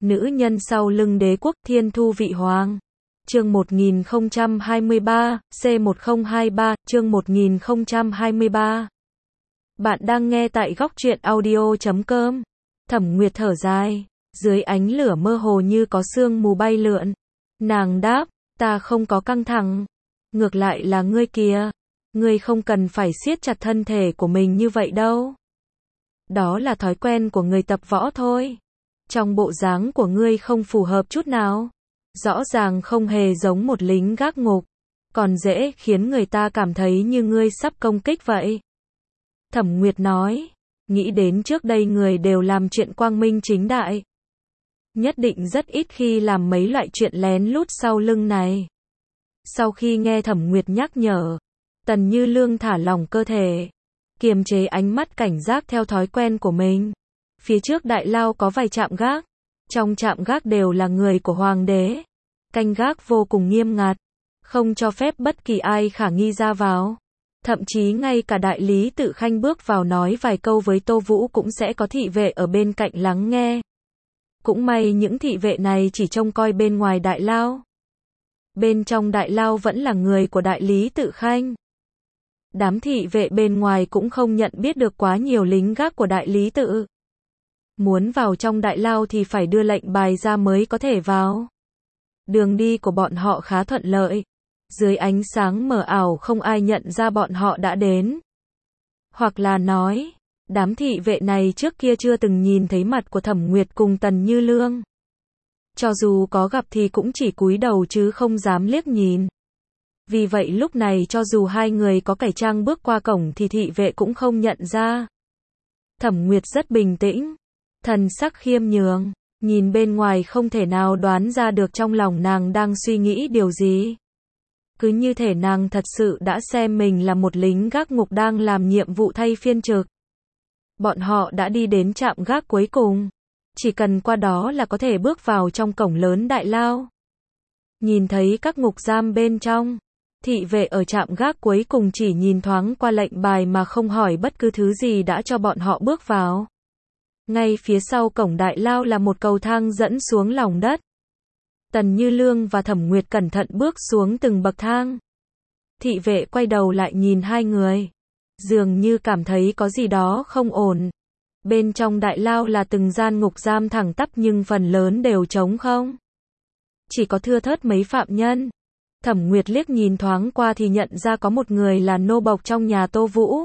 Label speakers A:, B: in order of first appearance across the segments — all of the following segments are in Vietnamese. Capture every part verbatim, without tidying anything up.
A: Nữ nhân sau lưng đế quốc Thiên Thu Vị Hoàng. Chương một nghìn không trăm hai mươi ba, C một không hai ba, chương một nghìn không trăm hai mươi ba. Bạn đang nghe tại góc truyện audio chấm com. Thẩm Nguyệt thở dài, dưới ánh lửa mơ hồ như có sương mù bay lượn. Nàng đáp, ta không có căng thẳng. Ngược lại là ngươi kìa. Ngươi không cần phải siết chặt thân thể của mình như vậy đâu. Đó là thói quen của người tập võ thôi. Trong bộ dáng của ngươi không phù hợp chút nào. Rõ ràng không hề giống một lính gác ngục. Còn dễ khiến người ta cảm thấy như ngươi sắp công kích vậy. Thẩm Nguyệt nói, nghĩ đến trước đây người đều làm chuyện quang minh chính đại. Nhất định rất ít khi làm mấy loại chuyện lén lút sau lưng này. Sau khi nghe Thẩm Nguyệt nhắc nhở, Tần Như Lương thả lỏng cơ thể, kiềm chế ánh mắt cảnh giác theo thói quen của mình. Phía trước đại lao có vài trạm gác. Trong trạm gác đều là người của hoàng đế. Canh gác vô cùng nghiêm ngặt, không cho phép bất kỳ ai khả nghi ra vào. Thậm chí ngay cả đại lý Tự Khanh bước vào nói vài câu với Tô Vũ cũng sẽ có thị vệ ở bên cạnh lắng nghe. Cũng may những thị vệ này chỉ trông coi bên ngoài đại lao. Bên trong đại lao vẫn là người của đại lý Tự Khanh. Đám thị vệ bên ngoài cũng không nhận biết được quá nhiều lính gác của đại lý Tự. Muốn vào trong đại lao thì phải đưa lệnh bài ra mới có thể vào. Đường đi của bọn họ khá thuận lợi. Dưới ánh sáng mờ ảo không ai nhận ra bọn họ đã đến. Hoặc là nói, đám thị vệ này trước kia chưa từng nhìn thấy mặt của Thẩm Nguyệt cùng Tần Như Lương. Cho dù có gặp thì cũng chỉ cúi đầu chứ không dám liếc nhìn. Vì vậy lúc này cho dù hai người có cải trang bước qua cổng thì thị vệ cũng không nhận ra. Thẩm Nguyệt rất bình tĩnh, thần sắc khiêm nhường, nhìn bên ngoài không thể nào đoán ra được trong lòng nàng đang suy nghĩ điều gì. Cứ như thể nàng thật sự đã xem mình là một lính gác ngục đang làm nhiệm vụ thay phiên trực. Bọn họ đã đi đến trạm gác cuối cùng. Chỉ cần qua đó là có thể bước vào trong cổng lớn đại lao. Nhìn thấy các ngục giam bên trong. Thị vệ ở trạm gác cuối cùng chỉ nhìn thoáng qua lệnh bài mà không hỏi bất cứ thứ gì đã cho bọn họ bước vào. Ngay phía sau cổng đại lao là một cầu thang dẫn xuống lòng đất. Tần Như Lương và Thẩm Nguyệt cẩn thận bước xuống từng bậc thang. Thị vệ quay đầu lại nhìn hai người. Dường như cảm thấy có gì đó không ổn. Bên trong đại lao là từng gian ngục giam thẳng tắp nhưng phần lớn đều trống không. Chỉ có thưa thớt mấy phạm nhân. Thẩm Nguyệt liếc nhìn thoáng qua thì nhận ra có một người là nô bộc trong nhà Tô Vũ.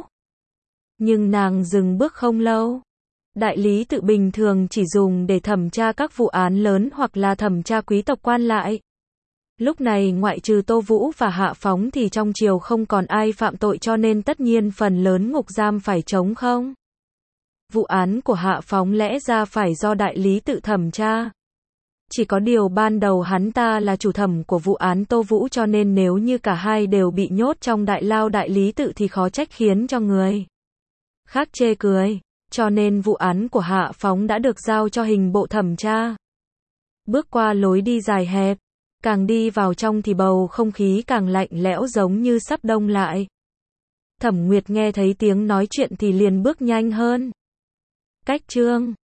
A: Nhưng nàng dừng bước không lâu. Đại lý Tự bình thường chỉ dùng để thẩm tra các vụ án lớn hoặc là thẩm tra quý tộc quan lại. Lúc này ngoại trừ Tô Vũ và Hạ Phóng thì trong triều không còn ai phạm tội cho nên tất nhiên phần lớn ngục giam phải trống không. Vụ án của Hạ Phóng lẽ ra phải do đại lý Tự thẩm tra. Chỉ có điều ban đầu hắn ta là chủ thẩm của vụ án Tô Vũ cho nên nếu như cả hai đều bị nhốt trong đại lao đại lý Tự thì khó trách khiến cho người khác chê cười. Cho nên vụ án của Hạ Phóng đã được giao cho hình bộ thẩm tra. Bước qua lối đi dài hẹp, càng đi vào trong thì bầu không khí càng lạnh lẽo giống như sắp đông lại. Thẩm Nguyệt nghe thấy tiếng nói chuyện thì liền bước nhanh hơn. Cách chương